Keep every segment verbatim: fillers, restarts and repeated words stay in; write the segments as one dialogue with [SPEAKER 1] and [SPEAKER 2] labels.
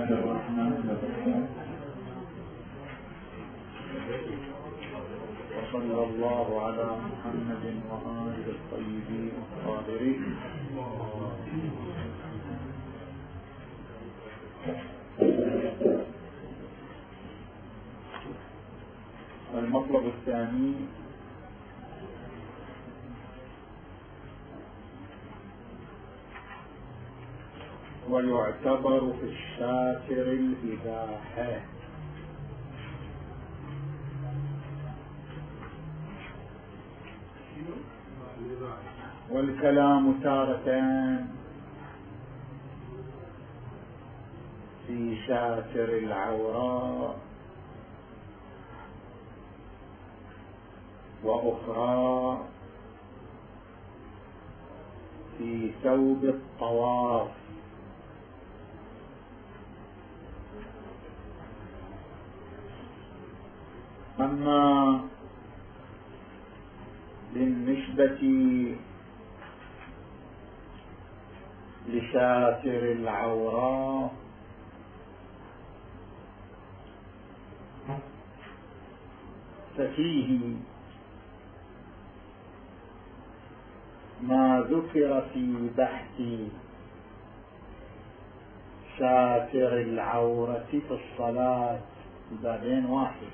[SPEAKER 1] الله الرحمن الرحيم. وصلى الله على محمد وآله الطيبين الطاهرين. المطلب الثاني ويعتبر في الشاكر الإباحة. والكلام تارة في شاكر العوراء وأخرى في ثوب الطواف. أما بالنسبة لشاكر العوراء ففيه ما ذكر في بحث شاكر العورة في الصلاة بابين واحد،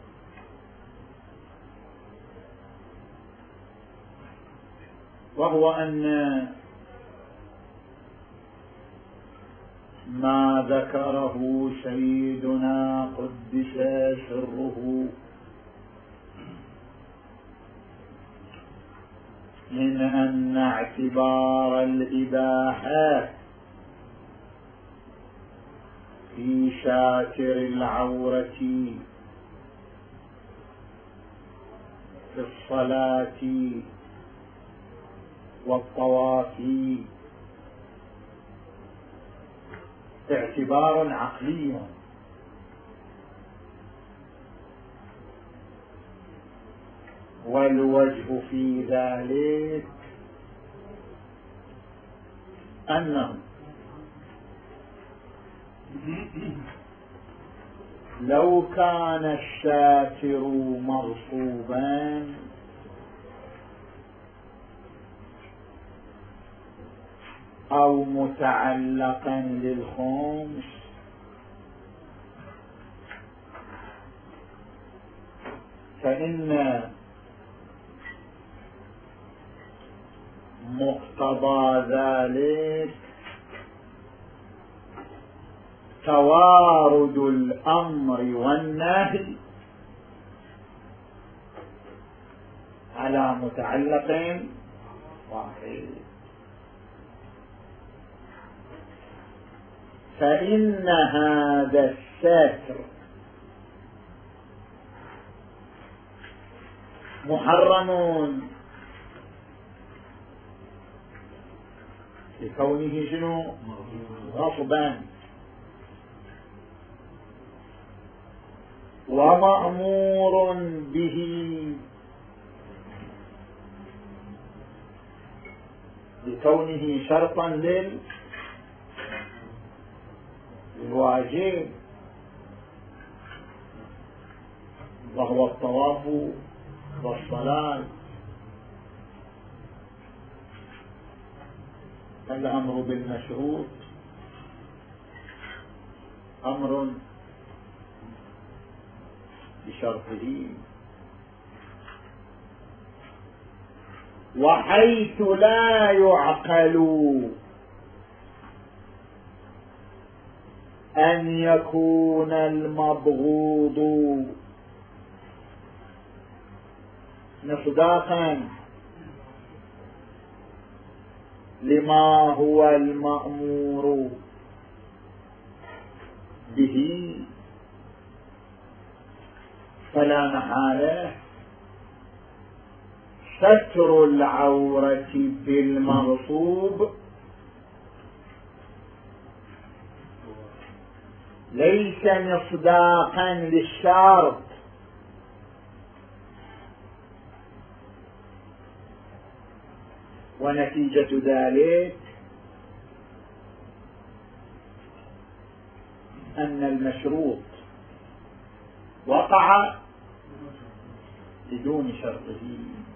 [SPEAKER 1] وهو أن ما ذكره سيدنا قدس سره من أن اعتبار الإباحة في شاكر العورة في الصلاة والطواف اعتبار عقلي، والوجه في ذلك أنه لو كان الشاكر مرصوبا أو متعلقا للخمس فإن مقتضى ذلك توارد الأمر والنهي على متعلق واحد، فإن هذا الستر محرم لكونه شنو؟ غصبا، ومأمور به لكونه شرطا للواجب، وهو الطواف والصلاة. الأمر بالمشروط أمر بشرطه، وحيث لا يعقل أن يكون المبغوض مصداقا لما هو المأمور به، فلا محالة ستر العورة بالمغصوب ليس مصداقا للشرط، ونتيجة ذلك أن المشروط وقع بدون شرطه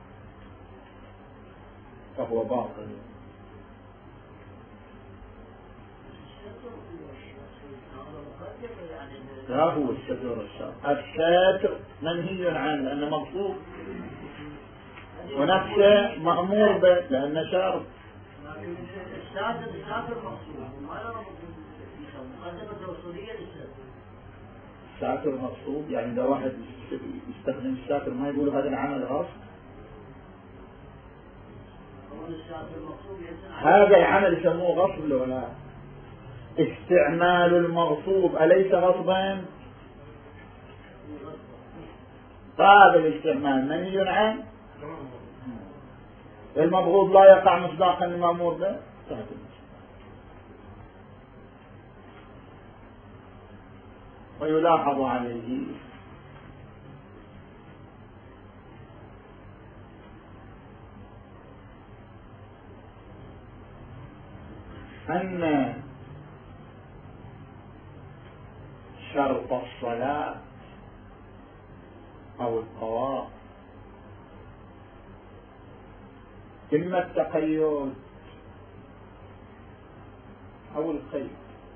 [SPEAKER 1] فهو باطل. لا هو الستر والشرط. الستر منهي عنه لأنه مقصود، ونفسه مأمور به لأنه شرط.
[SPEAKER 2] الساتر الساتر مقصود وما له مقدمة وصولية للساتر.
[SPEAKER 1] الساتر مقصود يعني إذا واحد يستخدم الساتر ما يقول هذا العمل غصب. هذا العمل يسموه غصب لو لا؟ استعمال المغصوب أليس غصبا؟ هذا الاستعمال منهي عنه. المبغوض لا يقع مصداقا المأمور به. ويلاحظ عليه أن شرط الصلاة أو الطواف إما التقيد أو القيد،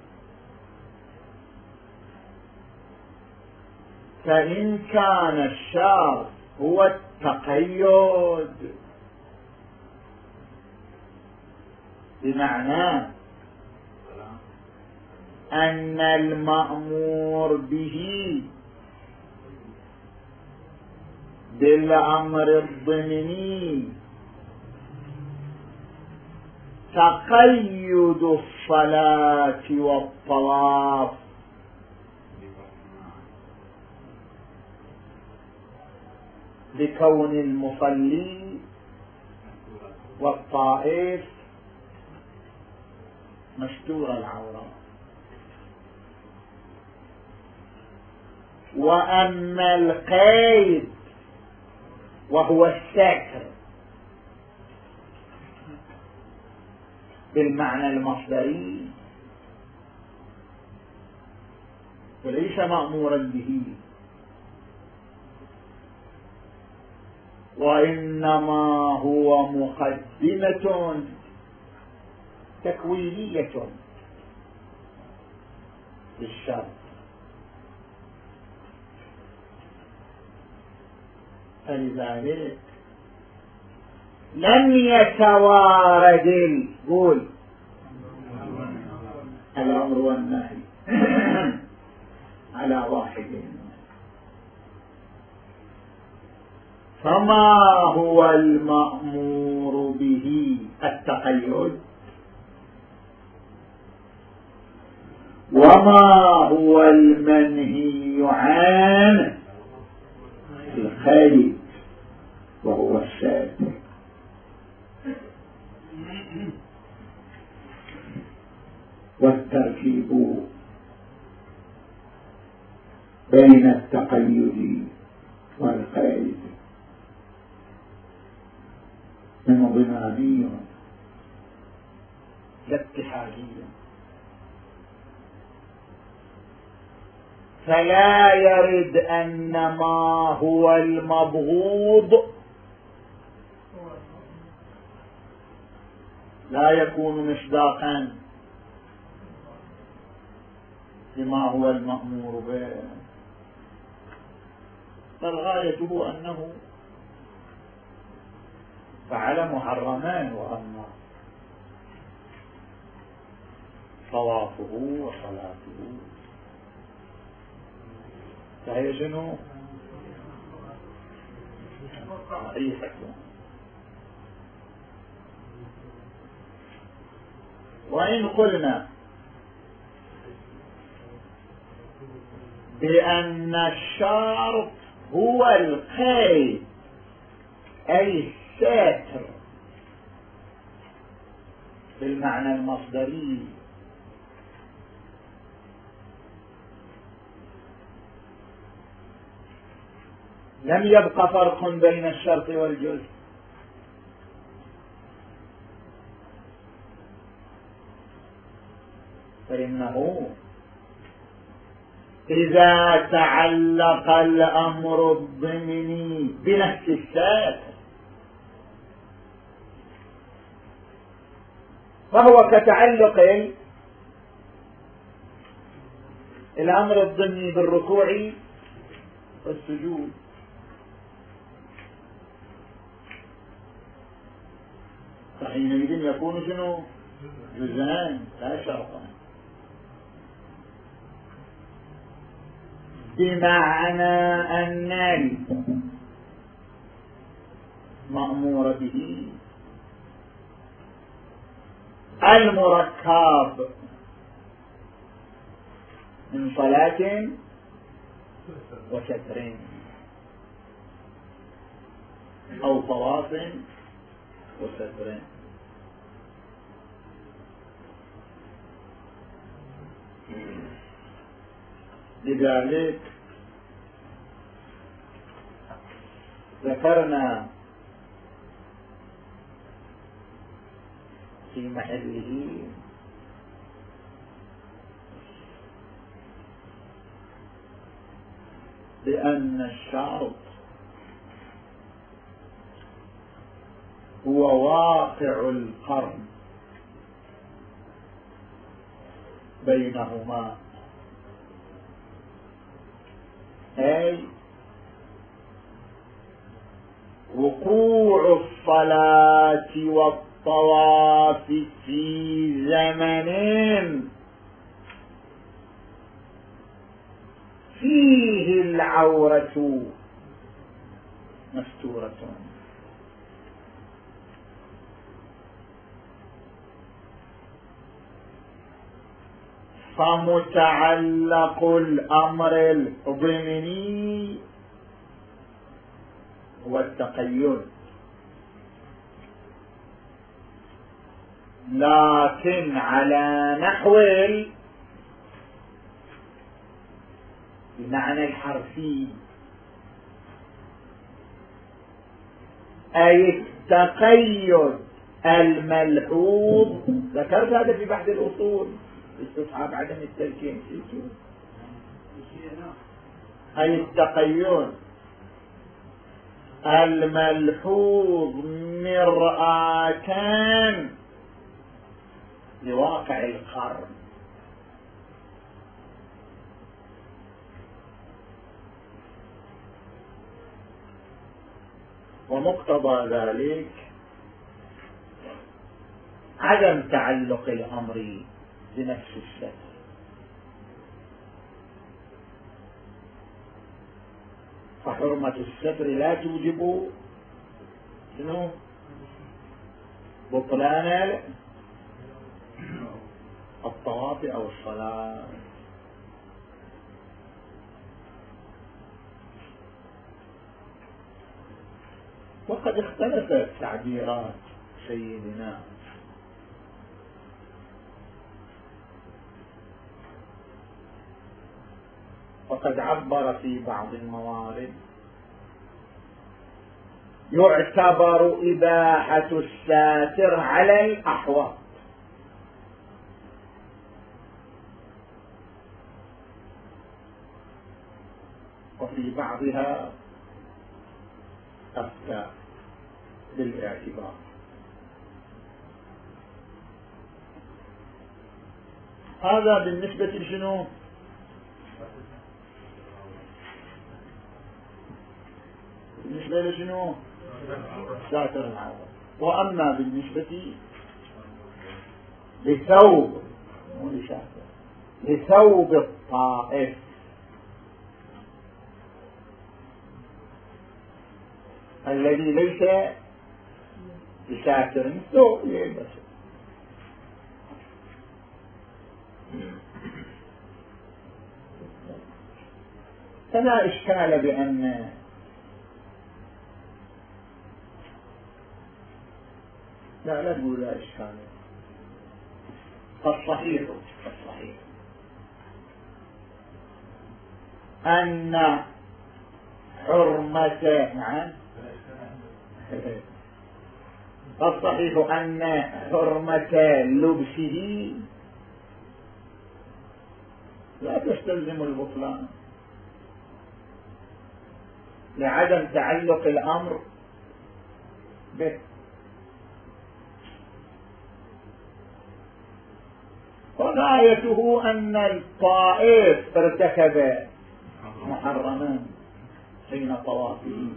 [SPEAKER 1] فإن كان الشرط هو التقيد بمعنى أن المأمور به بالأمر الضمني تقيد الصلاة والطواف بكون المصلي والطائف مستور العورة. وأما القيد وهو الستر بالمعنى المصدري وليس مأمورا به، وإنما هو مقدمة تكوينية للشرط. فلذلك لم يتوارد القول الأمر والنهي على واحد، فما هو المأمور به التقيد، وما هو المنهي عنه القيد وهو الساتر. والتركيب بين التقيد والقيد من ضماني اتحادي، فلا يرد أن ما هو المبغوض لا يكون مصداقا لما هو المأمور به، فالغاية هو أنه فعل محرمان، وأما طوافه وصلاته فهي شنو؟ صحيحة. وإن قلنا بأن الشرط هو القيد أي الساتر بالمعنى المصدري، لم يبقى فرق بين الشرط والجزء، فإنه إذا تعلق الأمر الضمني بنفس الساتر فهو كتعلق الأمر الضمني بالركوع والسجود. فحينئذ يكون شنو؟ جزءان لا شرطا، بمعنى أن المأمور به المركب من صلاة وستر أو طواف وستر. لذلك ذكرنا في محله بأن الشرط هو واقع القرن بينهما، أي وقوع الصلاة والطواف في زمن فيه العورة مستورة. فمتعلق الأمر الضمني هو التقيد، لكن على نحو بمعنى الحرفي، أي التقيد الملحوظ. ذكرت هذا في بحث الأصول استصحاب عدم التلكين. أي التقيد الملحوظ مرآة لواقع القرن. ومقتضى ذلك عدم تعلق الأمر بنفس الستر، فحرمة الستر لا توجب شنو؟ بطلان الطواف أو الصلاة. وقد اختلفت تعبيرات سيدنا وقد عبر في بعض الموارد يعتبر إباحة الساتر على الأحوط، وفي بعضها أفتى بالاعتبار. هذا بالنسبة لشنو؟ بالنسبة لشنو؟ ساتر العورة. وأما بالنسبة لثوب مو لساتر، لثوب الطائف الذي ليس بساتر ثوب يلبس، فلا إشكال بأن لا لا تقول لا إشكال. فالصحيح فالصحيح أن حرمة نعم فالصحيح أن حرمة لبسه لا تستلزم البطلان لعدم تعلق الأمر به. وغايته أن الطائف ارتكب محرما حين طوافه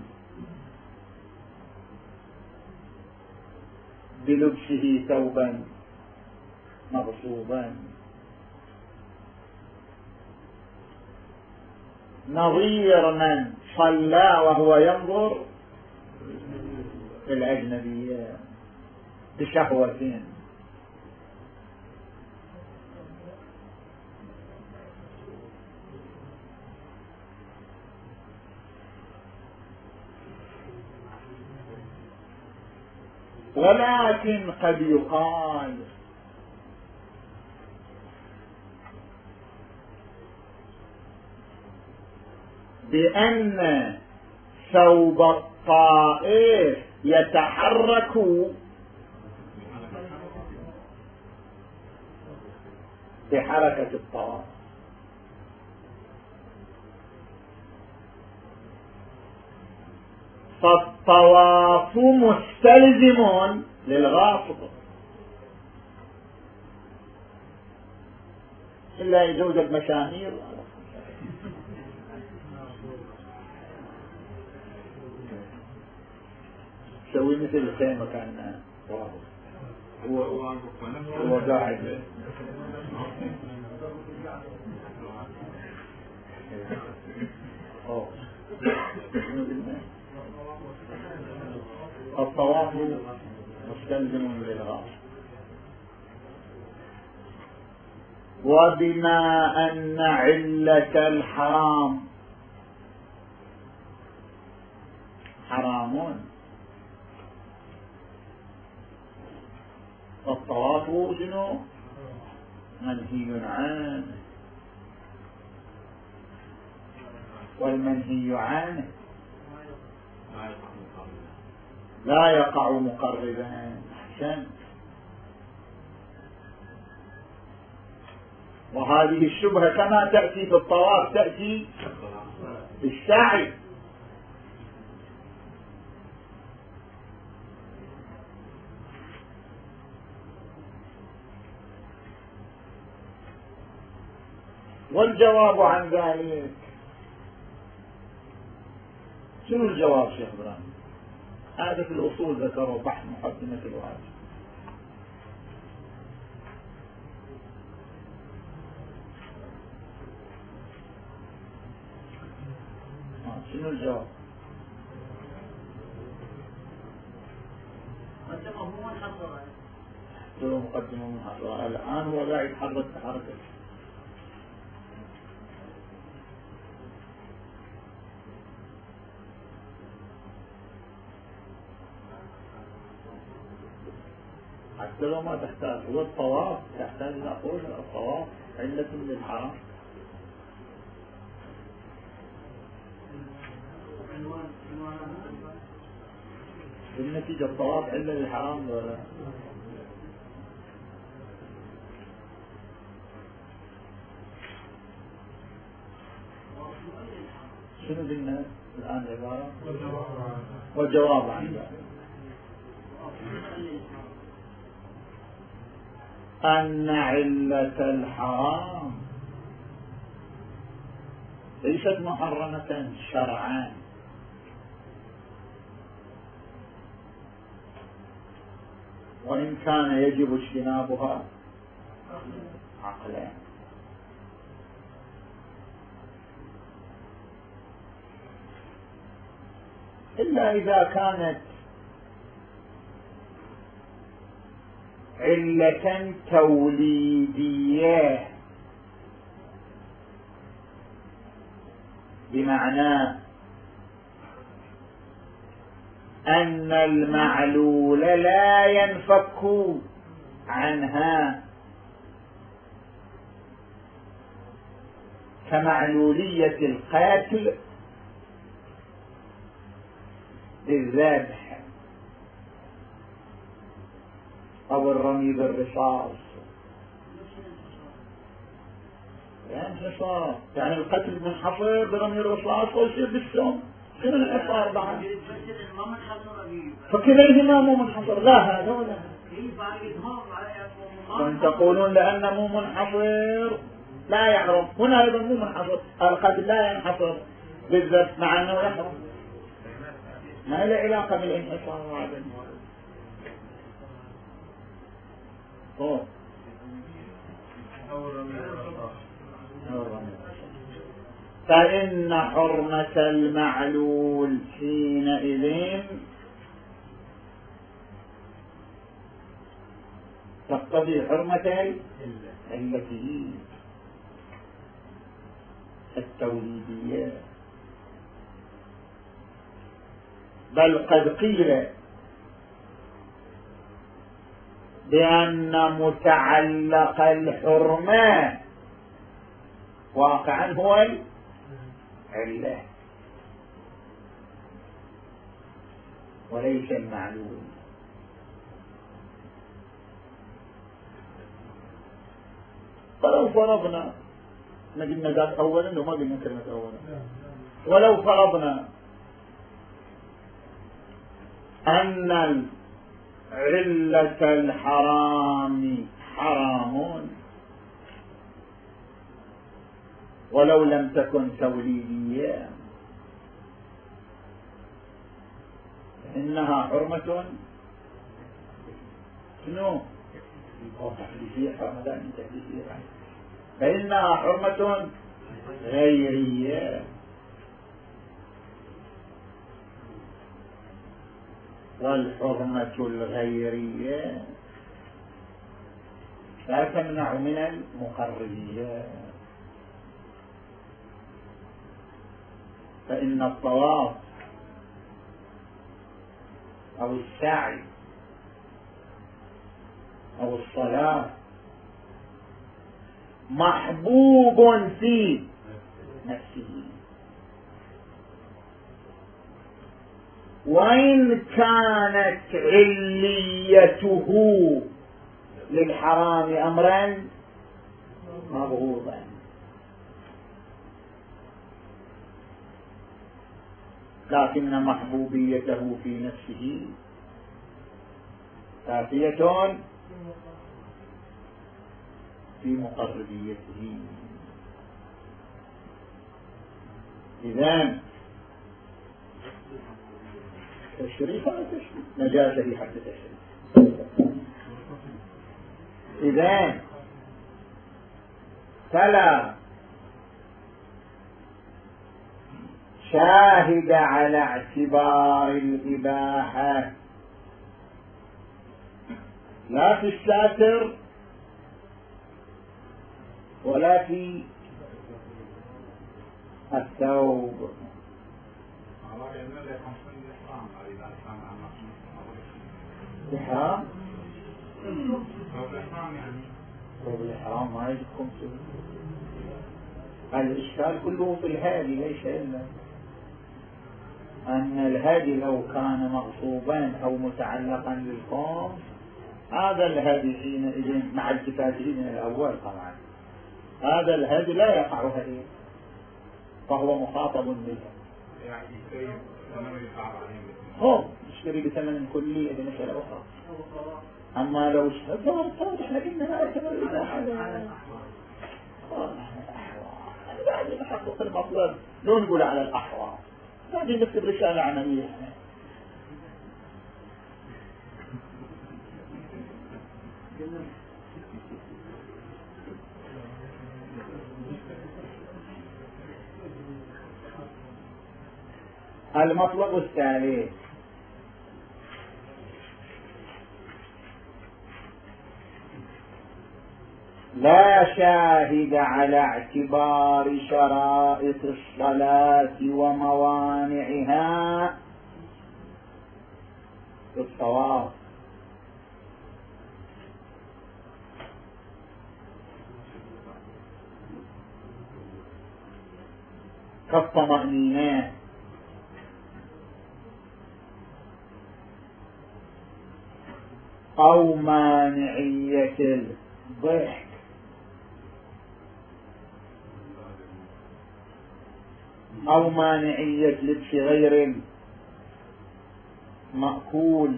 [SPEAKER 1] بلبسه ثوبا مغصوبا، نظير من صلى وهو ينظر في الأجنبية بشهوة. ولكن قد يقال بأن ثوب الطائف يتحرك بحركة الطواف، فالطواف مستلزم للغاصب إلا يجوز المشاهير سوي مثل الخيمة كان هو هو قاعد الطواف مستلزم للغاصب. وبما أن علة الحرام حرام فالطواف شنو منهي عنه، والمنهي عنه لا يقع مقربا. أحسن. وهذه الشبهة كما تأتي في الطواف تأتي في السعي. والجواب عن ذلك شنو الجواب شيخ إبراهيم؟ هذا في الأصول ذكروا بحث مقدمة الواجب. شنو الجواب؟
[SPEAKER 2] مقدمة مو منحصرة.
[SPEAKER 1] هو مقدمة منحصرة الآن هو لا يتحرك بحركة. حتى لو ما تحتاج، هو الطواف تحتاج إلى قول الطواف علة للحرام. بالنتيجة الطواف علة للحرام ولا شنو قلنا الآن عبارة؟ والجواب عن ذلك أن علة الحرام ليست محرمة شرعا، وإن كان يجب اجتنابها عقلا. إلا إذا كانت علة توليدية، بمعنى أن المعلول لا ينفك عنها كمعلولية القتل بالذبح أو الرمي بالرصاص انحصار يعني القتل منحصر برمي الرصاص ويصير بالسم شنو الانحصار بعد؟ فكليهما مو منحصر لا هذا ولا وان تقولون لأنه مو منحصر لا يحرم هنا أيضا مو منحصر القتل لا ينحصر بالذات مع أنه يحرم ما له علاقة بالانحصار هذا أوه. فإن حرمة المعلول حينئذ تقتضي حرمة التي التوليدية بل قد قيل بأن متعلق الحرمة واقعا هو العلة وليس المعلول ولو فرضنا نجد ذات أولا وما قلنا كلمة أولا ولو فرضنا أن علة الحرام حرام ولو لم تكن توليدية إنها حرمة شنو؟ تحديثية حرمة لا من تحديثية فإنها حرمة غيرية والحرمة الغيرية لا تمنع من المقربية فإن الطواف أو السعي أو الصلاة محبوب في نفسه وإن كانت عليته للحرام أمرا مبغوضا لكن محبوبيته في نفسه كافية في مقربيته إذن تشريف ولا تشريف نجاسة في حد تشريف إذن فلا شاهد على اعتبار الإباحة لا في الساتر ولا في الثوب الإحرام الإحرام ما يجبكم الإشكال كله في الهادي ليس إلا أن الهادي لو كان مغصوبا أو متعلقا بالقوم هذا الهادي حينئذ مع التفاته من الأول طبعا هذا الهادي لا يقع هديه فهو مخاطب به هو يشتري بثمن كلي هذه مسألة أخرى أما لو اشترى احنا قلنا لا يعتبر الإباحة بعد نحقق المطلب لو نقول على الأحوال هذه نكتب رسالة عملية المطلب الثالث لا شاهد على اعتبار شرائط الصلاة وموانعها في الطواف كالطمأنينة أو مانعية الضحك أو مانعية لبس غير المأكول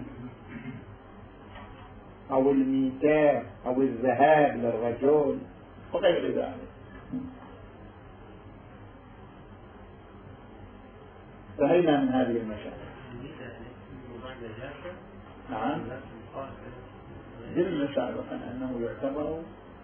[SPEAKER 1] أو الميتة أو الذهاب للرجل وغير ذلك. فهينا من هذه المشاكل. نعم جل سابقا أنه يعتبر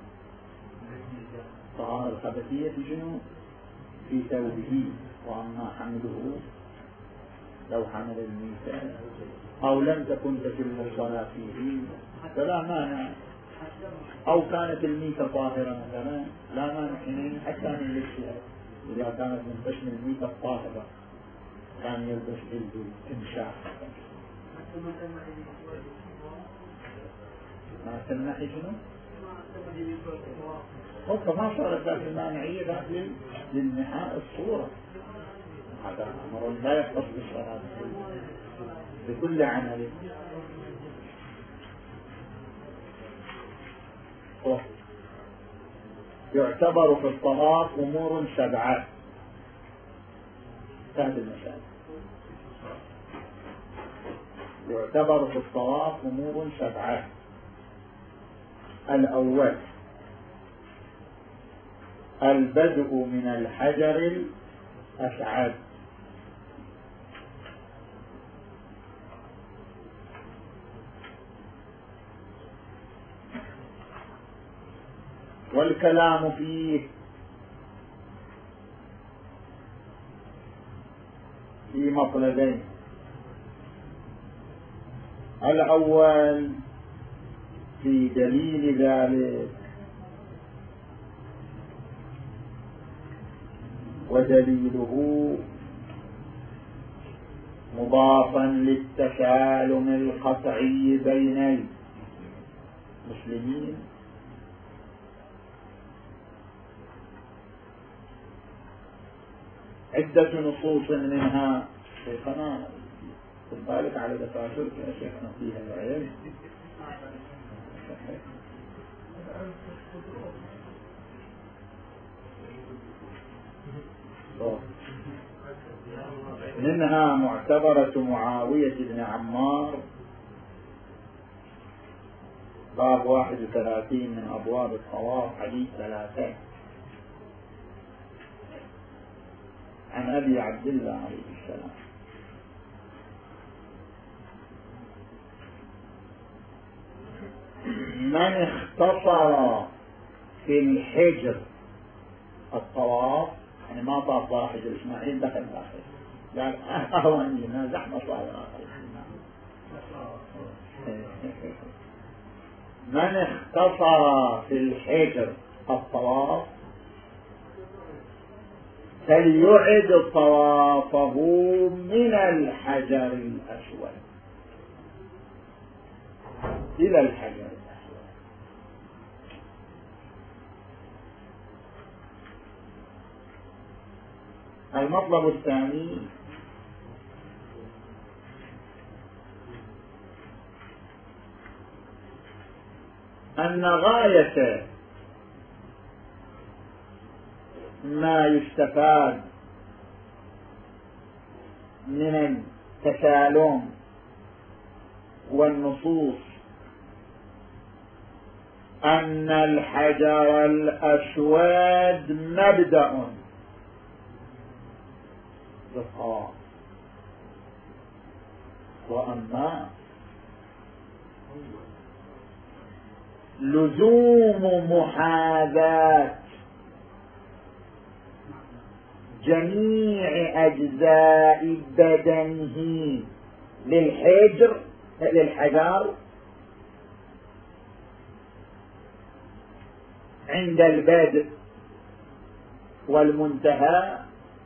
[SPEAKER 1] طهارة الخبثية شنو في ثوبه، وأما حمله لو حمل الميتة أو لم تكن تتم الصلاة فيه فلا مانع، أو كانت الميتة طاهرة مثلا لا مانع حينئذ حتى من لبسها. إذا كانت من قسم الميتة الطاهرة كان يلبس جلد التمشاح ما تمنحي شنو؟ قلت ما صارت ذات المانعية ذات للنحاء الصورة. هذا أمر لا يختص بالصلاة بكل عمل. يعتبر في الطواف أمور سبعة. هذه المسائل يعتبر في الطواف أمور سبعة. الأول البدء من الحجر الأسعد، والكلام فيه في مطلبين. الأول في دليل ذلك، ودليله مضافا للتسالم القطعي بين المسلمين عدة نصوص منها شيخنا بالك على دفاترك يا شيخنا فيها العلم. منها معتبرة معاوية بن عمار باب واحد وثلاثين من أبواب الطواف حديث ثلاثة عن أبي عبد الله عليه السلام من اختصر في الحجر الطواف، يعني ما طاف واحد إسماعيل دخل داخل قال أهون لنا زحمة صار. من اختصر في الحجر الطواف فليعد طوافه من الحجر الأسود إلى الحجر الأسود. المطلب الثاني أن غاية ما يستفاد من التسالم والنصوص أن الحجر الأسود مبدأ بالطواف، وأما لزوم محاذاة جميع أجزاء بدنه للحجر للحجر عند البدء والمنتهى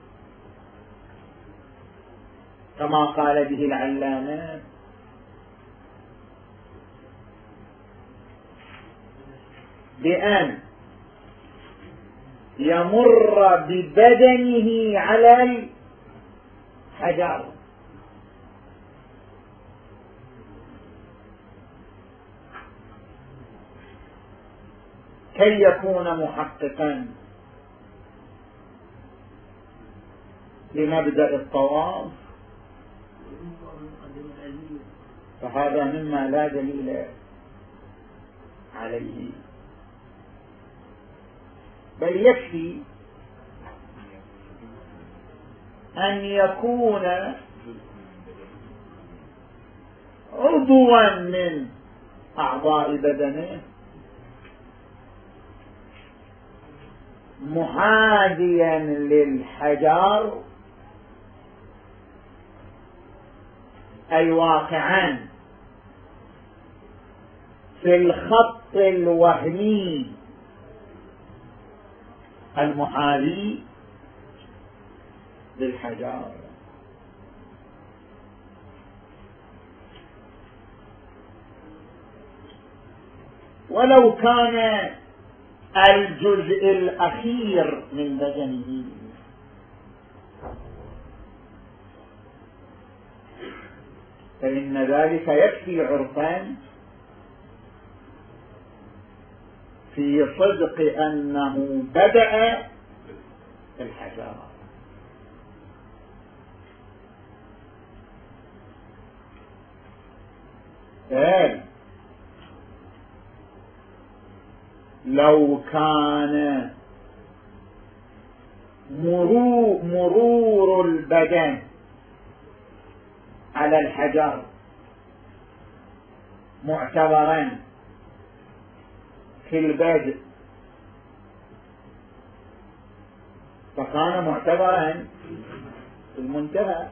[SPEAKER 1] كما قال به العلامة بأن يمر ببدنه على الحجر كي يكون محققا لمبدأ الطواف، فهذا مما لا دليل عليه، بل يكفي أن يكون عضوا من أعضاء بدنه محاذيا للحجر، أي واقعا في الخط الوهمي المحاذي للحجر. ولو كان الجزء الأخير من بدنه فإن ذلك يكفي عرفا في صدق أنه بدأ الحجر. لو كان مرور, مرور البدن على الحجر معتبرا في البدء فكان معتبرا في المنتهى،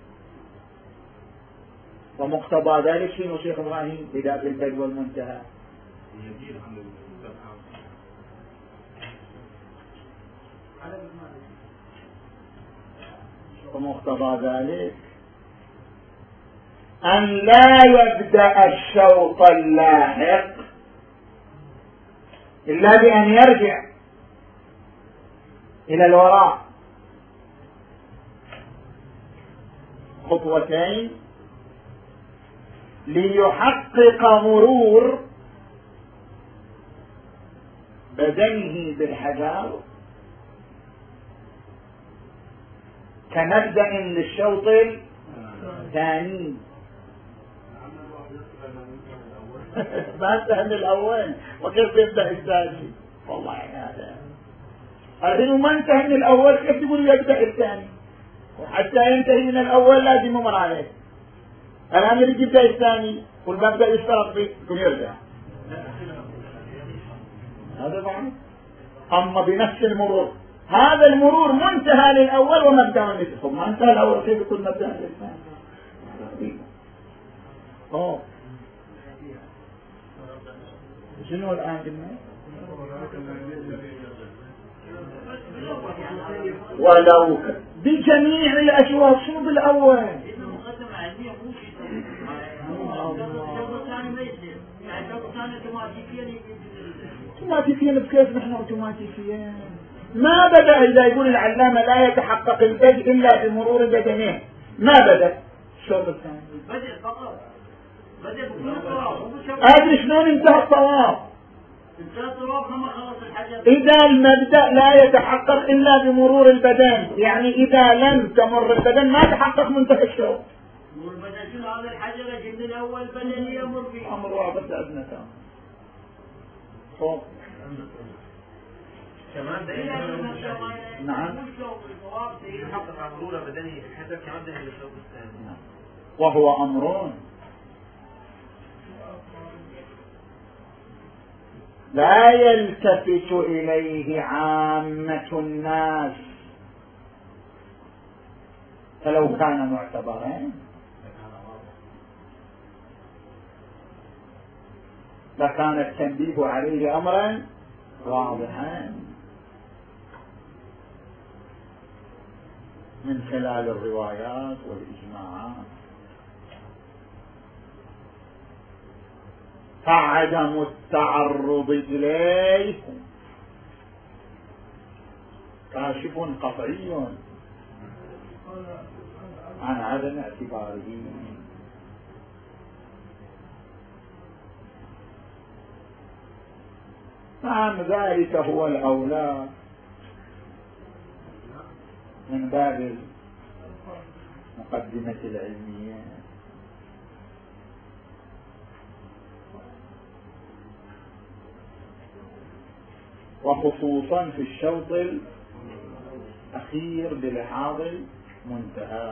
[SPEAKER 1] ومقتضى ذلك شنو شيخ إبراهيم بداية البدء والمنتهى؟ ومقتضى ذلك أن لا يبدأ الشوط اللاحق إلا بأن يرجع إلى الوراء خطوتين ليحقق مرور بدنه بالحجر كمبدأ للشوط الثاني. ما انتهى من الأول وكيف يبدأ الثاني؟ والله هذا الحين ما انتهى من الأول كيف تقول يبدأ الثاني؟ وحتى ينتهي من الأول لازم يمر عليه. الآن يريد يبدأ الثاني والمبدأ يشترط فيه يكون يرجع. هذا بعض. أما بنفس المرور هذا المرور منتهى للأول ومبدأ للثاني، ما انتهى الأول كيف يكون مبدأ للثاني؟ أوه شنو الآن قلنا؟ ولو بجميع الأشواط شنو بالأول؟ اوتوماتيكيا بكيف نحن اوتوماتيكيا؟ ما بدأ إذا يقول العلامة لا يتحقق البدء إلا بمرور بدنه، ما بدأ الشوط الثاني بدأ فقط بدأ بكل طواف. أدري شلون انتهى الطواف؟ انتهى الطواف لما خلص الحجر. إذا المبدأ لا يتحقق إلا بمرور البدن، يعني إذا لم تمر البدن ما تحقق منتهى الشوط. مر البدن شنو هذا الحجر يجي من الأول بدن يمر فيه. أمر واضح لأبنى تام. فوق.
[SPEAKER 3] كمان
[SPEAKER 1] نعم.
[SPEAKER 3] يحقق مرور بدنه في الحجر كمان بدنه للشوط الثاني.
[SPEAKER 1] وهو أمر لا يلتفت إليه عامة الناس، فلو كان معتبرا لكان التنبيه عليه أمرا واضحا من خلال الروايات والإجماعات. فعدم التعرض إليه كاشف قطعي عن عدم اعتباره. نعم ذلك هو الأولى من باب مقدمة العلمية. وخصوصا في الشوط الأخير بلحاظ المنتهى.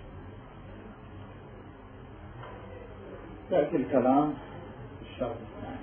[SPEAKER 1] يأتي الكلام في الشوط الثاني.